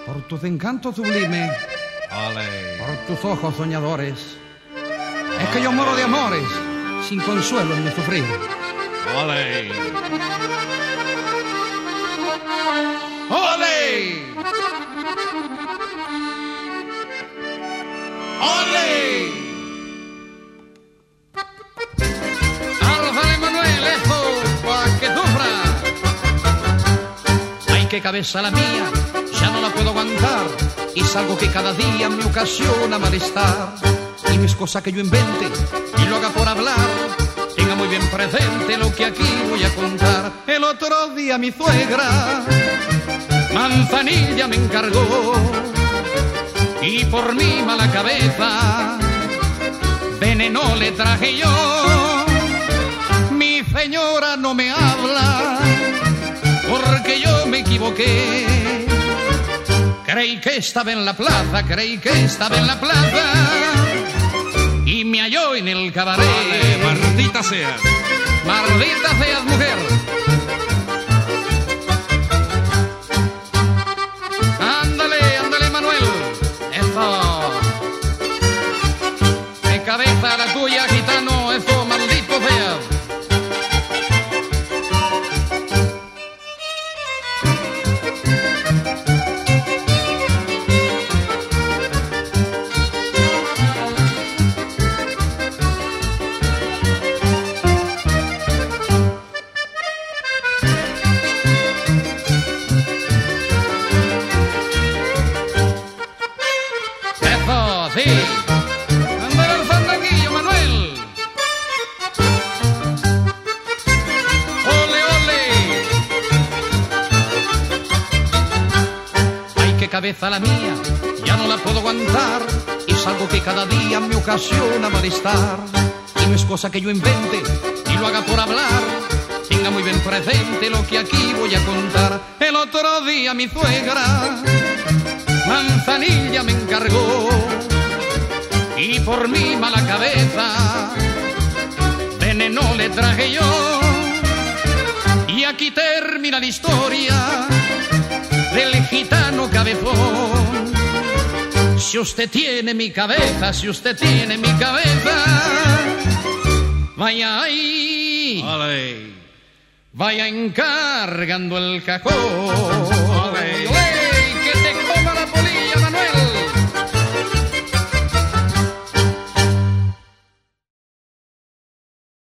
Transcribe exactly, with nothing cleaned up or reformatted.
por tus encantos sublimes, Ole. por tus ojos soñadores. Es que yo muero de amores, sin consuelo en mi sufrir. Ole. ¡Ole! ¡Ole! ¡Álzale, Manuel, eso, pa' que sufra! ¡Ay, qué cabeza la mía! Ya no la puedo aguantar. Y es algo que cada día me ocasiona malestar. Y no es cosa que yo invente y lo haga por hablar. Tenga muy bien presente lo que aquí voy a contar. El otro día mi suegra manzanilla me encargó y por mi mala cabeza veneno le traje yo. Mi señora no me habla porque yo me equivoqué. Creí que estaba en la plaza, creí que estaba en la plaza y me halló en el cabaret. Vale, maldita seas. Maldita seas, mujer. Ándale, ándale, Manuel. Eso. De cabeza la tuya, gitano, eso, maldito seas. Sí. Ándale al fandanguillo, Manuel. Ole, ole. Ay, qué cabeza la mía, ya no la puedo aguantar. Es algo que cada día me ocasiona malestar. Y no es cosa que yo invente y lo haga por hablar. Tenga muy bien presente lo que aquí voy a contar. El otro día mi suegra manzanilla me encargó y por mi mala cabeza veneno le traje yo. Y aquí termina la historia del gitano cabezón. Si usted tiene mi cabeza, si usted tiene mi cabeza, vaya ahí, Ole. vaya encargando el cajón.